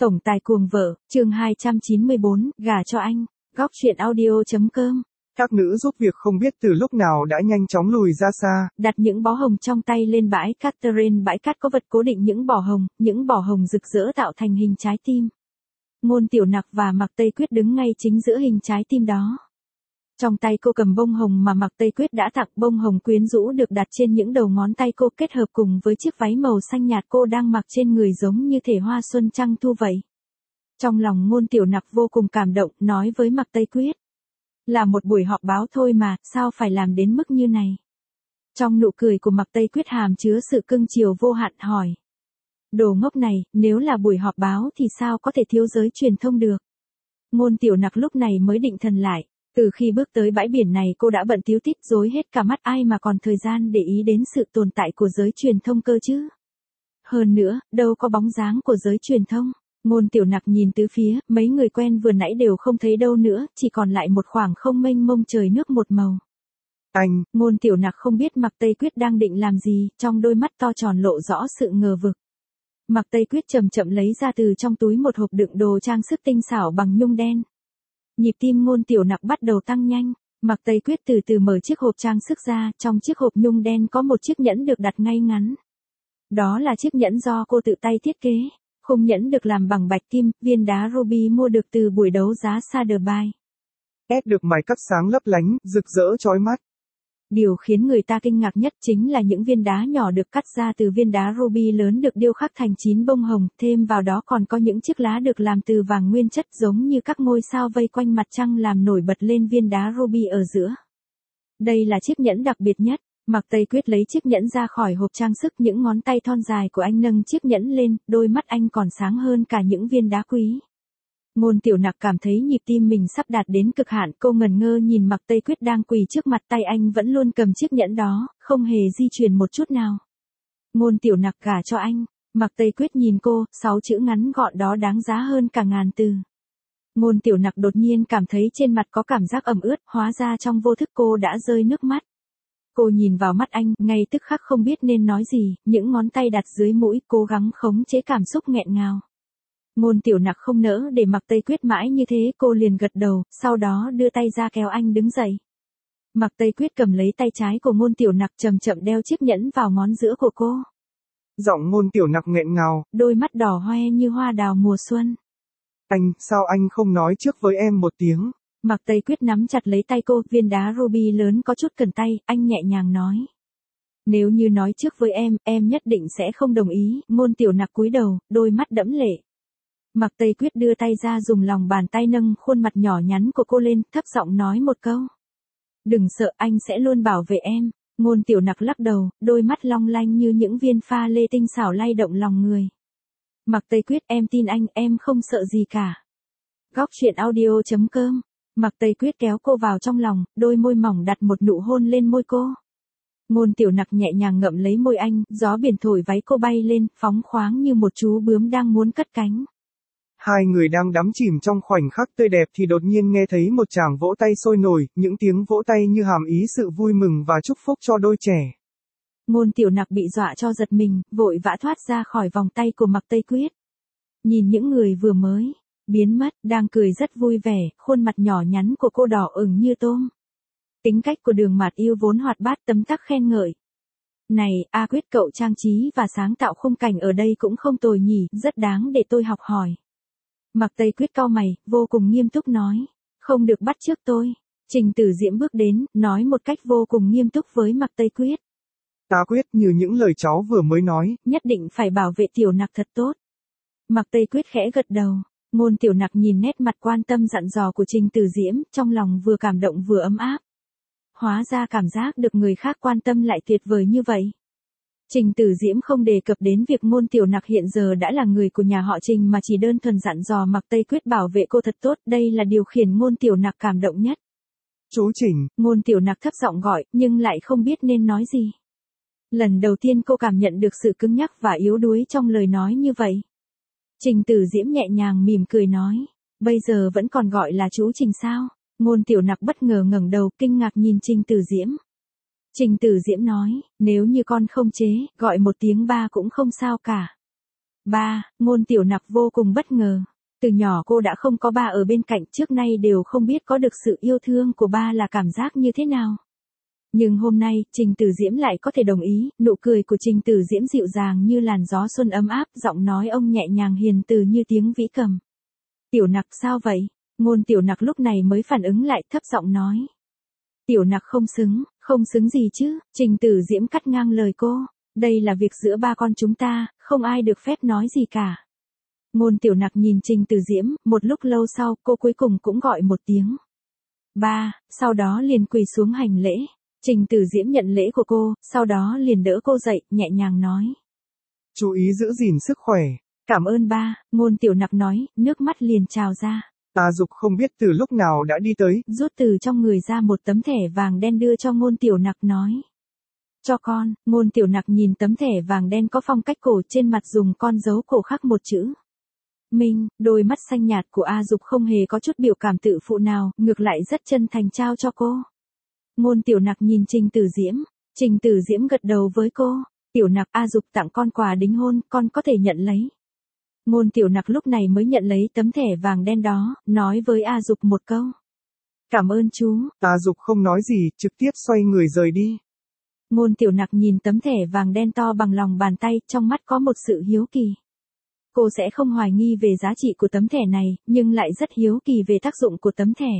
Tổng tài cuồng vợ, chương 294, gả cho anh. Góc truyện audio.com. Các nữ giúp việc không biết từ lúc nào đã nhanh chóng lùi ra xa. Đặt những bó hồng trong tay lên bãi cát terrain. Bãi cát có vật cố định những bó hồng rực rỡ tạo thành hình trái tim. Ngôn Tiểu Nặc và Mạc Tây Quyết đứng ngay chính giữa hình trái tim đó. Trong tay cô cầm bông hồng mà Mạc Tây Quyết đã tặng. Bông hồng quyến rũ được đặt trên những đầu ngón tay cô, kết hợp cùng với chiếc váy màu xanh nhạt cô đang mặc trên người giống như thể hoa xuân trăng thu vậy. Trong lòng Ngôn Tiểu Nặc vô cùng cảm động, nói với Mạc Tây Quyết. Là một buổi họp báo thôi mà, sao phải làm đến mức như này? Trong nụ cười của Mạc Tây Quyết hàm chứa sự cưng chiều vô hạn, hỏi. Đồ ngốc này, nếu là buổi họp báo thì sao có thể thiếu giới truyền thông được? Ngôn Tiểu Nặc lúc này mới định thần lại. Từ khi bước tới bãi biển này cô đã bận tíu tít rối hết cả mắt, ai mà còn thời gian để ý đến sự tồn tại của giới truyền thông cơ chứ? Hơn nữa, đâu có bóng dáng của giới truyền thông. Ngôn Tiểu Nặc nhìn tứ phía, mấy người quen vừa nãy đều không thấy đâu nữa, chỉ còn lại một khoảng không mênh mông trời nước một màu. Anh! Ngôn Tiểu Nặc không biết Mạc Tây Quyết đang định làm gì, trong đôi mắt to tròn lộ rõ sự ngờ vực. Mạc Tây Quyết chậm chậm lấy ra từ trong túi một hộp đựng đồ trang sức tinh xảo bằng nhung đen. Nhịp tim Ngôn Tiểu Nặc bắt đầu tăng nhanh. Mạc Tây Quyết từ từ mở chiếc hộp trang sức ra, trong chiếc hộp nhung đen có một chiếc nhẫn được đặt ngay ngắn. Đó là chiếc nhẫn do cô tự tay thiết kế. Khung nhẫn được làm bằng bạch kim, viên đá ruby mua được từ buổi đấu giá Sotheby's. Ép được mài cắt sáng lấp lánh, rực rỡ chói mắt. Điều khiến người ta kinh ngạc nhất chính là những viên đá nhỏ được cắt ra từ viên đá ruby lớn được điêu khắc thành 9 bông hồng, thêm vào đó còn có những chiếc lá được làm từ vàng nguyên chất giống như các ngôi sao vây quanh mặt trăng làm nổi bật lên viên đá ruby ở giữa. Đây là chiếc nhẫn đặc biệt nhất. Mạc Tây Quyết lấy chiếc nhẫn ra khỏi hộp trang sức, những ngón tay thon dài của anh nâng chiếc nhẫn lên, đôi mắt anh còn sáng hơn cả những viên đá quý. Ngôn Tiểu Nặc cảm thấy nhịp tim mình sắp đạt đến cực hạn, cô ngẩn ngơ nhìn Mạc Tây Quyết đang quỳ trước mặt, tay anh vẫn luôn cầm chiếc nhẫn đó, không hề di chuyển một chút nào. Ngôn Tiểu Nặc gả cho anh. Mạc Tây Quyết nhìn cô, 6 chữ ngắn gọn đó đáng giá hơn cả ngàn từ. Ngôn Tiểu Nặc đột nhiên cảm thấy trên mặt có cảm giác ẩm ướt, hóa ra trong vô thức cô đã rơi nước mắt. Cô nhìn vào mắt anh, ngay tức khắc không biết nên nói gì, những ngón tay đặt dưới mũi, cố gắng khống chế cảm xúc nghẹn ngào. Ngôn Tiểu Nặc không nỡ để Mạc Tây Quyết mãi như thế, cô liền gật đầu, sau đó đưa tay ra kéo anh đứng dậy. Mạc Tây Quyết cầm lấy tay trái của Ngôn Tiểu Nặc, chậm chậm đeo chiếc nhẫn vào ngón giữa của cô. Giọng Ngôn Tiểu Nặc nghẹn ngào, đôi mắt đỏ hoe như hoa đào mùa xuân. Anh, sao anh không nói trước với em một tiếng? Mạc Tây Quyết nắm chặt lấy tay cô, viên đá ruby lớn có chút cẩn tay, anh nhẹ nhàng nói. Nếu như nói trước với em nhất định sẽ không đồng ý. Ngôn Tiểu Nặc cúi đầu, đôi mắt đẫm lệ. Mạc Tây Quyết đưa tay ra dùng lòng bàn tay nâng khuôn mặt nhỏ nhắn của cô lên, thấp giọng nói một câu. Đừng sợ, anh sẽ luôn bảo vệ em. Ngôn Tiểu Nặc lắc đầu, đôi mắt long lanh như những viên pha lê tinh xảo lay động lòng người. Mạc Tây Quyết, em tin anh, em không sợ gì cả. Góc truyện audio.com. Mạc Tây Quyết kéo cô vào trong lòng, đôi môi mỏng đặt một nụ hôn lên môi cô. Ngôn Tiểu Nặc nhẹ nhàng ngậm lấy môi anh, gió biển thổi váy cô bay lên, phóng khoáng như một chú bướm đang muốn cất cánh. Hai người đang đắm chìm trong khoảnh khắc tươi đẹp thì đột nhiên nghe thấy một tràng vỗ tay sôi nổi, những tiếng vỗ tay như hàm ý sự vui mừng và chúc phúc cho đôi trẻ. Ngôn Tiểu Nặc bị dọa cho giật mình, vội vã thoát ra khỏi vòng tay của Mạc Tây Quyết. Nhìn những người vừa mới biến mất, đang cười rất vui vẻ, khuôn mặt nhỏ nhắn của cô đỏ ửng như tôm. Tính cách của Đường Mạt Yêu vốn hoạt bát, tấm tắc khen ngợi. Này, A Quyết, cậu trang trí và sáng tạo khung cảnh ở đây cũng không tồi nhỉ, rất đáng để tôi học hỏi. Mạc Tây Quyết cau mày, vô cùng nghiêm túc nói. Không được bắt chước tôi. Trình Tử Diễm bước đến, nói một cách vô cùng nghiêm túc với Mạc Tây Quyết. Ta quyết như những lời cháu vừa mới nói. Nhất định phải bảo vệ Tiểu Nặc thật tốt. Mạc Tây Quyết khẽ gật đầu. Ngôn Tiểu Nặc nhìn nét mặt quan tâm dặn dò của Trình Tử Diễm, trong lòng vừa cảm động vừa ấm áp. Hóa ra cảm giác được người khác quan tâm lại tuyệt vời như vậy. Trình Tử Diễm không đề cập đến việc Ngôn Tiểu Nặc hiện giờ đã là người của nhà họ Trình mà chỉ đơn thuần dặn dò Mạc Tây Quyết bảo vệ cô thật tốt, đây là điều khiến Ngôn Tiểu Nặc cảm động nhất. Chú Trình. Ngôn Tiểu Nặc thấp giọng gọi, nhưng lại không biết nên nói gì. Lần đầu tiên cô cảm nhận được sự cứng nhắc và yếu đuối trong lời nói như vậy. Trình Tử Diễm nhẹ nhàng mỉm cười nói, bây giờ vẫn còn gọi là chú Trình sao? Ngôn Tiểu Nặc bất ngờ ngẩng đầu, kinh ngạc nhìn Trình Tử Diễm. Trình Tử Diễm nói, nếu như con không chế, gọi một tiếng ba cũng không sao cả. Ba, Ngôn Tiểu Nặc vô cùng bất ngờ. Từ nhỏ cô đã không có ba ở bên cạnh, trước nay đều không biết có được sự yêu thương của ba là cảm giác như thế nào. Nhưng hôm nay, Trình Tử Diễm lại có thể đồng ý, nụ cười của Trình Tử Diễm dịu dàng như làn gió xuân ấm áp, giọng nói ông nhẹ nhàng hiền từ như tiếng vĩ cầm. Tiểu Nặc sao vậy? Ngôn Tiểu Nặc lúc này mới phản ứng lại, thấp giọng nói. Tiểu Nặc không xứng gì chứ, Trình Tử Diễm cắt ngang lời cô. Đây là việc giữa ba con chúng ta, không ai được phép nói gì cả. Ngôn Tiểu Nặc nhìn Trình Tử Diễm, một lúc lâu sau, cô cuối cùng cũng gọi một tiếng. Ba, sau đó liền quỳ xuống hành lễ. Trình Tử Diễm nhận lễ của cô, sau đó liền đỡ cô dậy, nhẹ nhàng nói. Chú ý giữ gìn sức khỏe. Cảm ơn ba, Ngôn Tiểu Nặc nói, nước mắt liền trào ra. A Dục không biết từ lúc nào đã đi tới, rút từ trong người ra một tấm thẻ vàng đen đưa cho Ngôn Tiểu Nặc nói. Cho con. Ngôn Tiểu Nặc nhìn tấm thẻ vàng đen có phong cách cổ, trên mặt dùng con dấu cổ khắc một chữ. Minh. Đôi mắt xanh nhạt của A Dục không hề có chút biểu cảm tự phụ nào, ngược lại rất chân thành trao cho cô. Ngôn Tiểu Nặc nhìn Trình Tử Diễm. Trình Tử Diễm gật đầu với cô. Tiểu Nặc, A Dục tặng con quà đính hôn, con có thể nhận lấy. Ngôn Tiểu Nặc lúc này mới nhận lấy tấm thẻ vàng đen đó, nói với A Dục một câu. Cảm ơn chú. A Dục không nói gì, trực tiếp xoay người rời đi. Ngôn Tiểu Nặc nhìn tấm thẻ vàng đen to bằng lòng bàn tay, trong mắt có một sự hiếu kỳ. Cô sẽ không hoài nghi về giá trị của tấm thẻ này, nhưng lại rất hiếu kỳ về tác dụng của tấm thẻ.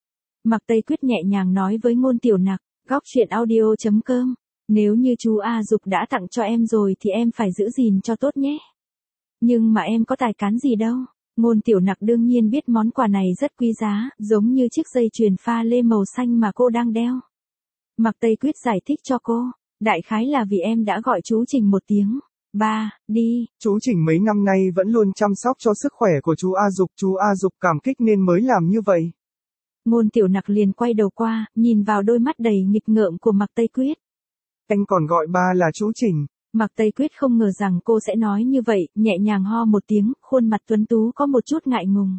Mạc Tây Quyết nhẹ nhàng nói với Ngôn Tiểu Nặc, góc truyện audio.com. Nếu như chú A Dục đã tặng cho em rồi thì em phải giữ gìn cho tốt nhé. Nhưng mà em có tài cán gì đâu. Ngôn Tiểu Nặc đương nhiên biết món quà này rất quý giá, giống như chiếc dây chuyền pha lê màu xanh mà cô đang đeo. Mạc Tây Quyết giải thích cho cô, đại khái là vì em đã gọi chú Trình một tiếng. Ba, đi. Chú Trình mấy năm nay vẫn luôn chăm sóc cho sức khỏe của chú A Dục cảm kích nên mới làm như vậy. Ngôn Tiểu Nặc liền quay đầu qua, nhìn vào đôi mắt đầy nghịch ngợm của Mạc Tây Quyết. Anh còn gọi ba là chú Trình. Mạc Tây Quyết không ngờ rằng cô sẽ nói như vậy, nhẹ nhàng ho một tiếng, khuôn mặt tuấn tú có một chút ngại ngùng.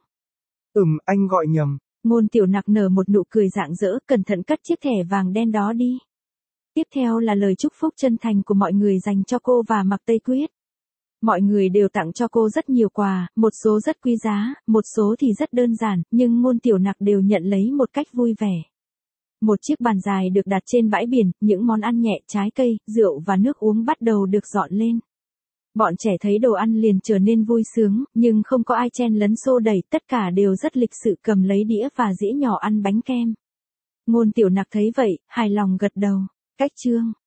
Anh gọi nhầm. Ngôn Tiểu Nặc nở một nụ cười rạng rỡ, cẩn thận cất chiếc thẻ vàng đen đó đi. Tiếp theo là lời chúc phúc chân thành của mọi người dành cho cô và Mạc Tây Quyết. Mọi người đều tặng cho cô rất nhiều quà, một số rất quý giá, một số thì rất đơn giản, nhưng Ngôn Tiểu Nặc đều nhận lấy một cách vui vẻ. Một chiếc bàn dài được đặt trên bãi biển, những món ăn nhẹ, trái cây, rượu và nước uống bắt đầu được dọn lên. Bọn trẻ thấy đồ ăn liền trở nên vui sướng, nhưng không có ai chen lấn xô đẩy, tất cả đều rất lịch sự cầm lấy đĩa và dĩa nhỏ ăn bánh kem. Ngôn Tiểu Nặc thấy vậy, hài lòng gật đầu. Cách chương